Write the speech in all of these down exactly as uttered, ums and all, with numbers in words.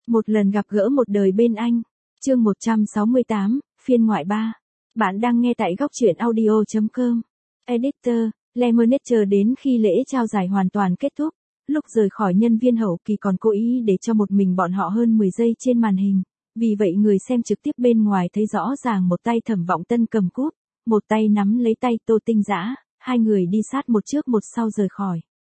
Một lần gặp gỡ một đời bên anh. Chương một trăm sáu mươi tám, phiên ngoại ba. Bạn đang nghe tại góc truyện audio chấm com. Editor, Lemonade chờ đến khi lễ trao giải hoàn toàn kết thúc. Lúc rời khỏi nhân viên hậu kỳ còn cố ý để cho một mình bọn họ hơn mười giây trên màn hình. Vì vậy người xem trực tiếp bên ngoài thấy rõ ràng một tay Thẩm Vọng Tân cầm cúp, một tay nắm lấy tay Tô Tinh Dã, hai người đi sát một trước một sau rời khỏi.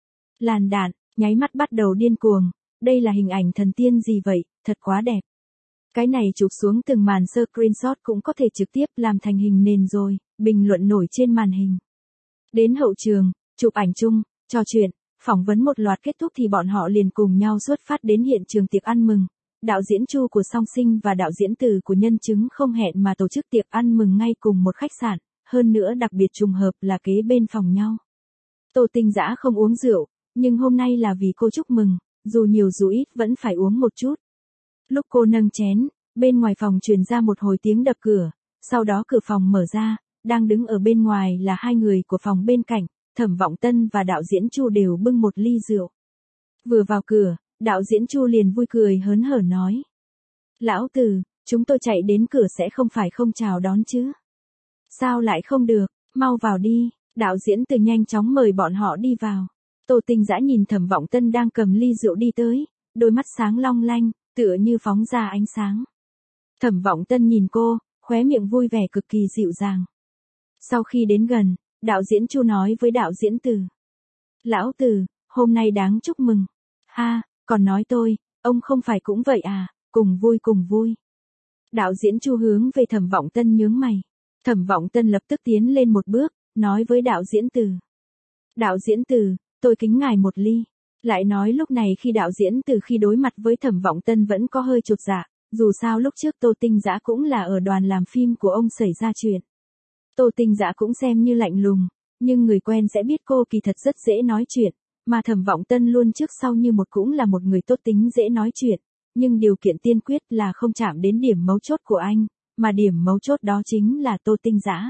Làn đạn, nháy mắt bắt đầu điên cuồng. Đây là hình ảnh thần tiên gì vậy, thật quá đẹp. Cái này chụp xuống từng màn screenshot cũng có thể trực tiếp làm thành hình nền rồi, bình luận nổi trên màn hình. Đến hậu trường, chụp ảnh chung, trò chuyện, phỏng vấn một loạt kết thúc thì bọn họ liền cùng nhau xuất phát đến hiện trường tiệc ăn mừng. Đạo diễn Chu của Song Sinh và đạo diễn Từ của Nhân Chứng không hẹn mà tổ chức tiệc ăn mừng ngay cùng một khách sạn, hơn nữa đặc biệt trùng hợp là kế bên phòng nhau. Tô Tinh Dã không uống rượu, nhưng hôm nay là vì cô chúc mừng, dù nhiều dù ít vẫn phải uống một chút. Lúc cô nâng chén, bên ngoài phòng truyền ra một hồi tiếng đập cửa, sau đó cửa phòng mở ra, đang đứng ở bên ngoài là hai người của phòng bên cạnh, Thẩm Vọng Tân và đạo diễn Chu đều bưng một ly rượu. Vừa vào cửa, đạo diễn Chu liền vui cười hớn hở nói. Lão Từ, chúng tôi chạy đến cửa sẽ không phải không chào đón chứ? Sao lại không được, mau vào đi, đạo diễn Từ nhanh chóng mời bọn họ đi vào. Tô Tinh Dã nhìn Thẩm Vọng Tân đang cầm ly rượu đi tới, đôi mắt sáng long lanh, tựa như phóng ra ánh sáng. Thẩm Vọng Tân nhìn cô, khóe miệng vui vẻ cực kỳ dịu dàng. Sau khi đến gần, đạo diễn Chu nói với đạo diễn Từ. Lão Từ, hôm nay đáng chúc mừng. Ha, còn nói tôi, ông không phải cũng vậy à, cùng vui cùng vui. Đạo diễn Chu hướng về Thẩm Vọng Tân nhướng mày. Thẩm Vọng Tân lập tức tiến lên một bước, nói với đạo diễn Từ. Đạo diễn Từ, tôi kính ngài một ly. Lại nói lúc này khi đạo diễn Từ khi đối mặt với Thẩm Vọng Tân vẫn có hơi chột dạ, dù sao lúc trước Tô Tinh Dã cũng là ở đoàn làm phim của ông xảy ra chuyện. Tô Tinh Dã cũng xem như lạnh lùng, nhưng người quen sẽ biết cô kỳ thật rất dễ nói chuyện, mà Thẩm Vọng Tân luôn trước sau như một cũng là một người tốt tính dễ nói chuyện, nhưng điều kiện tiên quyết là không chạm đến điểm mấu chốt của anh, mà điểm mấu chốt đó chính là Tô Tinh Dã.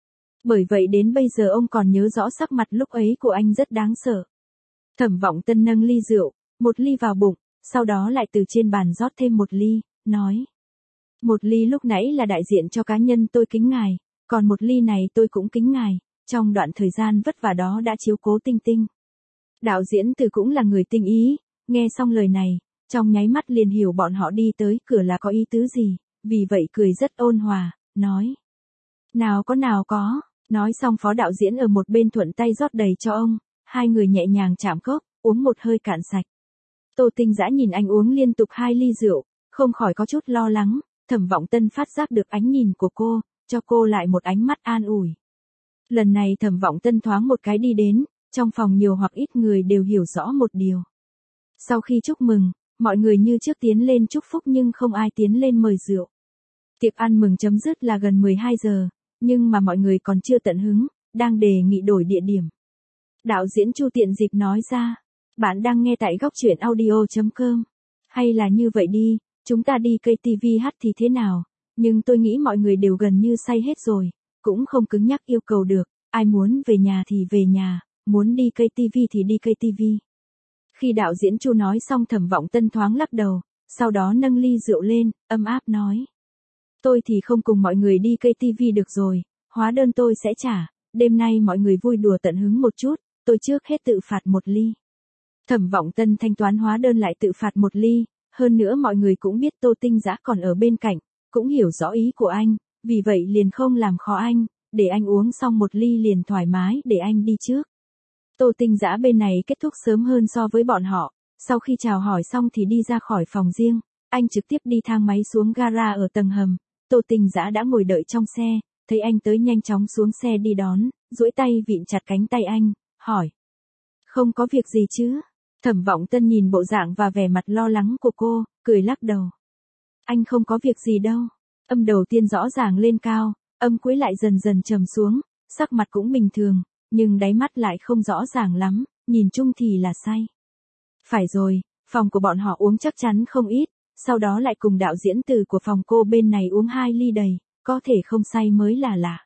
Bởi vậy đến bây giờ ông còn nhớ rõ sắc mặt lúc ấy của anh rất đáng sợ. Thẩm Vọng Tân nâng ly rượu, một ly vào bụng, sau đó lại từ trên bàn rót thêm một ly, nói. Một ly lúc nãy là đại diện cho cá nhân tôi kính ngài, còn một ly này tôi cũng kính ngài, trong đoạn thời gian vất vả đó đã chiếu cố Tinh Tinh. Đạo diễn Từ cũng là người tinh ý, nghe xong lời này, trong nháy mắt liền hiểu bọn họ đi tới cửa là có ý tứ gì, vì vậy cười rất ôn hòa, nói. Nào có nào có, nói xong phó đạo diễn ở một bên thuận tay rót đầy cho ông. Hai người nhẹ nhàng chạm cốc, uống một hơi cạn sạch. Tô Tinh Dã nhìn anh uống liên tục hai ly rượu, không khỏi có chút lo lắng. Thẩm Vọng Tân phát giác được ánh nhìn của cô, cho cô lại một ánh mắt an ủi. Lần này Thẩm Vọng Tân thoáng một cái đi đến, trong phòng nhiều hoặc ít người đều hiểu rõ một điều. Sau khi chúc mừng, mọi người như trước tiến lên chúc phúc nhưng không ai tiến lên mời rượu. Tiệc ăn mừng chấm dứt là gần mười hai giờ, nhưng mà mọi người còn chưa tận hứng, đang đề nghị đổi địa điểm. Đạo diễn Chu tiện dịp nói ra, bạn đang nghe tại góc truyện audio chấm com. Hay là như vậy đi, chúng ta đi ca tê vê hát thì thế nào, nhưng tôi nghĩ mọi người đều gần như say hết rồi, cũng không cứng nhắc yêu cầu được, ai muốn về nhà thì về nhà, muốn đi ca tê vê thì đi ca tê vê. Khi đạo diễn Chu nói xong Thẩm Vọng Tân thoáng lắc đầu, sau đó nâng ly rượu lên, âm áp nói. Tôi thì không cùng mọi người đi ca tê vê được rồi, hóa đơn tôi sẽ trả, đêm nay mọi người vui đùa tận hứng một chút. Tôi trước hết tự phạt một ly. Thẩm Vọng Tân thanh toán hóa đơn lại tự phạt một ly, hơn nữa mọi người cũng biết Tô Tinh Dã còn ở bên cạnh, cũng hiểu rõ ý của anh, vì vậy liền không làm khó anh, để anh uống xong một ly liền thoải mái để anh đi trước. Tô Tinh Dã bên này kết thúc sớm hơn so với bọn họ, sau khi chào hỏi xong thì đi ra khỏi phòng riêng, anh trực tiếp đi thang máy xuống gara ở tầng hầm, Tô Tinh Dã đã ngồi đợi trong xe, thấy anh tới nhanh chóng xuống xe đi đón, duỗi tay vịn chặt cánh tay anh. Hỏi. Không có việc gì chứ? Thẩm Vọng Tân nhìn bộ dạng và vẻ mặt lo lắng của cô, cười lắc đầu. Anh không có việc gì đâu. Âm đầu tiên rõ ràng lên cao, âm cuối lại dần dần trầm xuống, sắc mặt cũng bình thường, nhưng đáy mắt lại không rõ ràng lắm, nhìn chung thì là say. Phải rồi, phòng của bọn họ uống chắc chắn không ít, sau đó lại cùng đạo diễn Từ của phòng cô bên này uống hai ly đầy, có thể không say mới là lạ.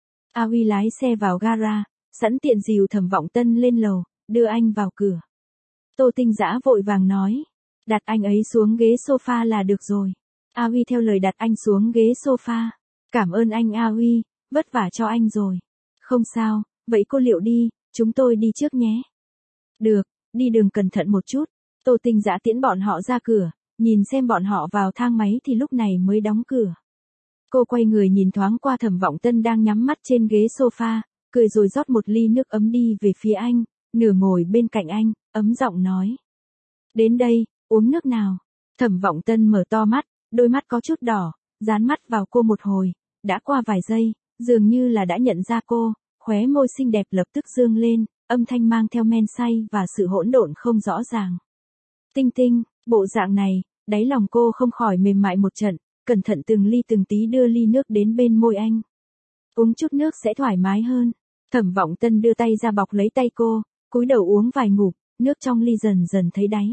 A Huy lái xe vào gara. Sẵn tiện dìu Thẩm Vọng Tân lên lầu, đưa anh vào cửa. Tô Tinh Dã vội vàng nói. Đặt anh ấy xuống ghế sofa là được rồi. A Huy theo lời đặt anh xuống ghế sofa. Cảm ơn anh A Huy, vất vả cho anh rồi. Không sao, vậy cô liệu đi, chúng tôi đi trước nhé. Được, đi đường cẩn thận một chút. Tô Tinh Dã tiễn bọn họ ra cửa, nhìn xem bọn họ vào thang máy thì lúc này mới đóng cửa. Cô quay người nhìn thoáng qua Thẩm Vọng Tân đang nhắm mắt trên ghế sofa, cười rồi rót một ly nước ấm đi về phía anh, nửa ngồi bên cạnh anh, ấm giọng nói. Đến đây, uống nước nào. Thẩm Vọng Tân mở to mắt, đôi mắt có chút đỏ, dán mắt vào cô một hồi, đã qua vài giây, dường như là đã nhận ra cô, khóe môi xinh đẹp lập tức dương lên, âm thanh mang theo men say và sự hỗn độn không rõ ràng. Tinh Tinh, bộ dạng này, đáy lòng cô không khỏi mềm mại một trận, cẩn thận từng ly từng tí đưa ly nước đến bên môi anh. Uống chút nước sẽ thoải mái hơn. Thẩm Vọng Tân đưa tay ra bọc lấy tay cô, cúi đầu uống vài ngụm, nước trong ly dần dần thấy đáy.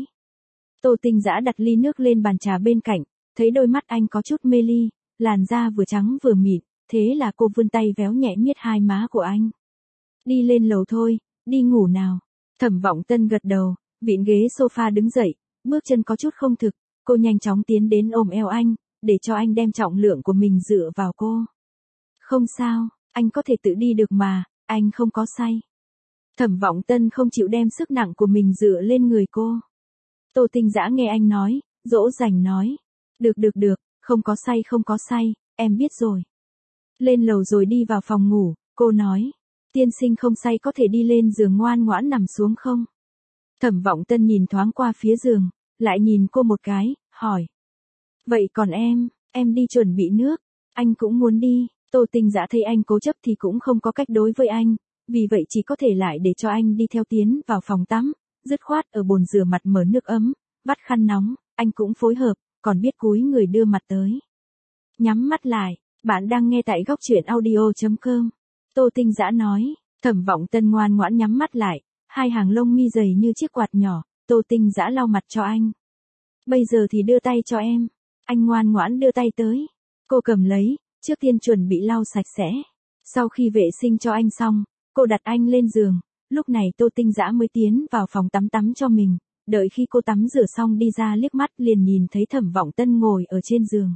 Tô Tinh Dã đặt ly nước lên bàn trà bên cạnh, thấy đôi mắt anh có chút mê ly, làn da vừa trắng vừa mịn, thế là cô vươn tay véo nhẹ miết hai má của anh. Đi lên lầu thôi, đi ngủ nào. Thẩm Vọng Tân gật đầu, vịn ghế sofa đứng dậy, bước chân có chút không thực, cô nhanh chóng tiến đến ôm eo anh, để cho anh đem trọng lượng của mình dựa vào cô. Không sao, anh có thể tự đi được mà, anh không có say. Thẩm Vọng Tân không chịu đem sức nặng của mình dựa lên người cô. Tô Tinh Dã nghe anh nói, dỗ dành nói. Được được được, không có say không có say, em biết rồi. Lên lầu rồi đi vào phòng ngủ, cô nói. Tiên sinh không say có thể đi lên giường ngoan ngoãn nằm xuống không? Thẩm Vọng Tân nhìn thoáng qua phía giường, lại nhìn cô một cái, hỏi. Vậy còn em, em đi chuẩn bị nước, anh cũng muốn đi. Tô Tinh Dã thấy anh cố chấp thì cũng không có cách đối với anh, vì vậy chỉ có thể lại để cho anh đi theo tiến vào phòng tắm, dứt khoát ở bồn rửa mặt mở nước ấm, vắt khăn nóng, anh cũng phối hợp, còn biết cúi người đưa mặt tới. Nhắm mắt lại, bạn đang nghe tại góc truyện audio chấm com. Tô Tinh Dã nói, Thẩm Vọng Tân ngoan ngoãn nhắm mắt lại, hai hàng lông mi dày như chiếc quạt nhỏ, Tô Tinh Dã lau mặt cho anh. Bây giờ thì đưa tay cho em. Anh ngoan ngoãn đưa tay tới. Cô cầm lấy, trước tiên chuẩn bị lau sạch sẽ. Sau khi vệ sinh cho anh xong, cô đặt anh lên giường, lúc này Tô Tinh Dã mới tiến vào phòng tắm tắm cho mình, đợi khi cô tắm rửa xong đi ra liếc mắt liền nhìn thấy Thẩm Vọng Tân ngồi ở trên giường.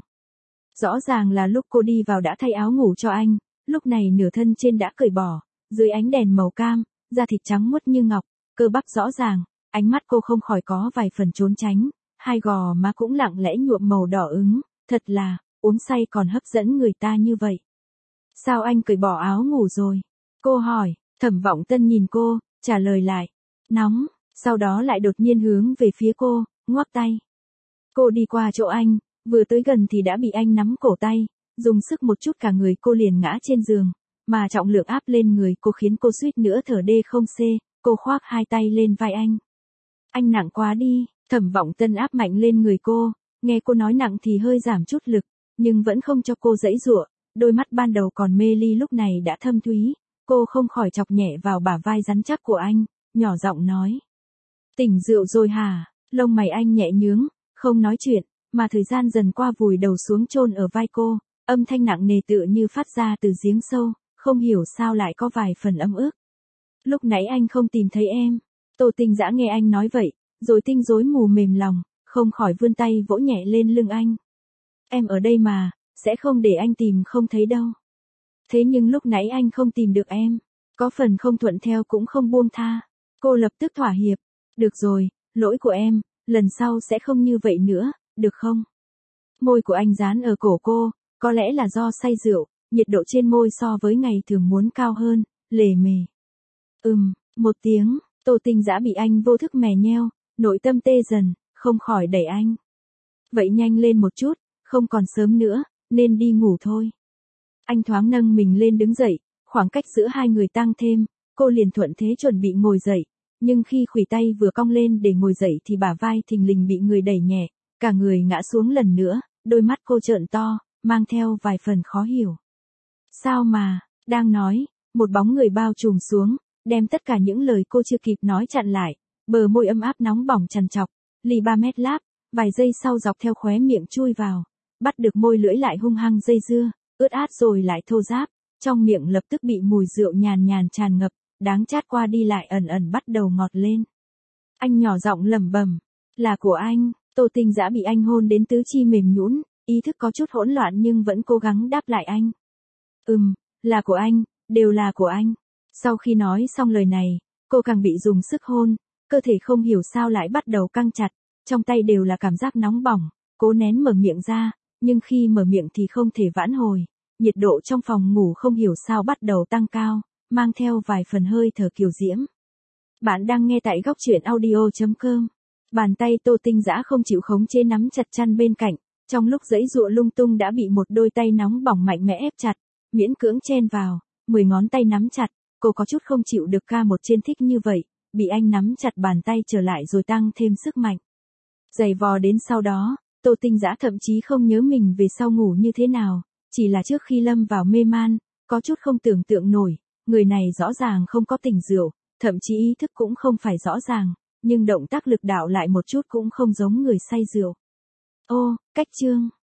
Rõ ràng là lúc cô đi vào đã thay áo ngủ cho anh, lúc này nửa thân trên đã cởi bỏ, dưới ánh đèn màu cam, da thịt trắng muốt như ngọc, cơ bắp rõ ràng, ánh mắt cô không khỏi có vài phần trốn tránh, hai gò má cũng lặng lẽ nhuộm màu đỏ ửng, thật là, uống say còn hấp dẫn người ta như vậy. Sao anh cởi bỏ áo ngủ rồi? Cô hỏi, Thẩm Vọng Tân nhìn cô, trả lời lại, nóng, sau đó lại đột nhiên hướng về phía cô, ngoắc tay. Cô đi qua chỗ anh, vừa tới gần thì đã bị anh nắm cổ tay, dùng sức một chút cả người cô liền ngã trên giường, mà trọng lượng áp lên người cô khiến cô suýt nữa thở đê không xê, cô khoác hai tay lên vai anh. Anh nặng quá đi, Thẩm Vọng Tân áp mạnh lên người cô, nghe cô nói nặng thì hơi giảm chút lực, nhưng vẫn không cho cô giãy giụa, đôi mắt ban đầu còn mê ly lúc này đã thâm thúy, cô không khỏi chọc nhẹ vào bả vai rắn chắc của anh, nhỏ giọng nói. Tỉnh rượu rồi hả? Lông mày anh nhẹ nhướng, không nói chuyện, mà thời gian dần qua vùi đầu xuống chôn ở vai cô, âm thanh nặng nề tựa như phát ra từ giếng sâu, không hiểu sao lại có vài phần ấm ức. Lúc nãy anh không tìm thấy em. Tô Tinh Dã nghe anh nói vậy, rồi tinh rối mù mềm lòng, không khỏi vươn tay vỗ nhẹ lên lưng anh. Em ở đây mà, sẽ không để anh tìm không thấy đâu. Thế nhưng lúc nãy anh không tìm được em, có phần không thuận theo cũng không buông tha. Cô lập tức thỏa hiệp. Được rồi, lỗi của em, lần sau sẽ không như vậy nữa, được không? Môi của anh dán ở cổ cô, có lẽ là do say rượu, nhiệt độ trên môi so với ngày thường muốn cao hơn, lề mề. Ừm, một tiếng, Tô Tinh Dã bị anh vô thức mè nheo, nội tâm tê dần, không khỏi đẩy anh. Vậy nhanh lên một chút, không còn sớm nữa, nên đi ngủ thôi. Anh thoáng nâng mình lên đứng dậy, khoảng cách giữa hai người tăng thêm, cô liền thuận thế chuẩn bị ngồi dậy, nhưng khi khuỷu tay vừa cong lên để ngồi dậy thì bả vai thình lình bị người đẩy nhẹ, cả người ngã xuống lần nữa, đôi mắt cô trợn to, mang theo vài phần khó hiểu. Sao mà, đang nói, một bóng người bao trùm xuống, đem tất cả những lời cô chưa kịp nói chặn lại, bờ môi ấm áp nóng bỏng trằn trọc, ly ba mét láp, vài giây sau dọc theo khóe miệng chui vào, bắt được môi lưỡi lại hung hăng dây dưa, ướt át rồi lại thô ráp, trong miệng lập tức bị mùi rượu nhàn nhàn tràn ngập, đáng chát qua đi lại ẩn ẩn bắt đầu ngọt lên. Anh nhỏ giọng lẩm bẩm, là của anh, Tô Tinh Dã bị anh hôn đến tứ chi mềm nhũn, ý thức có chút hỗn loạn nhưng vẫn cố gắng đáp lại anh. Ừm, là của anh, đều là của anh. Sau khi nói xong lời này, cô càng bị dùng sức hôn, cơ thể không hiểu sao lại bắt đầu căng chặt, trong tay đều là cảm giác nóng bỏng, cố nén mở miệng ra, nhưng khi mở miệng thì không thể vãn hồi. Nhiệt độ trong phòng ngủ không hiểu sao bắt đầu tăng cao, mang theo vài phần hơi thở kiều diễm. Bạn đang nghe tại góc truyện audio chấm com. Bàn tay Tô Tinh Dã không chịu khống chế nắm chặt chăn bên cạnh, trong lúc giãy giụa lung tung đã bị một đôi tay nóng bỏng mạnh mẽ ép chặt, miễn cưỡng chen vào, mười ngón tay nắm chặt, cô có chút không chịu được ca một trên thích như vậy, bị anh nắm chặt bàn tay trở lại rồi tăng thêm sức mạnh. Giày vò đến sau đó, Tô Tinh Dã thậm chí không nhớ mình về sau ngủ như thế nào, chỉ là trước khi lâm vào mê man, có chút không tưởng tượng nổi, người này rõ ràng không có tỉnh rượu, thậm chí ý thức cũng không phải rõ ràng, nhưng động tác lực đạo lại một chút cũng không giống người say rượu. Ô, cách chương.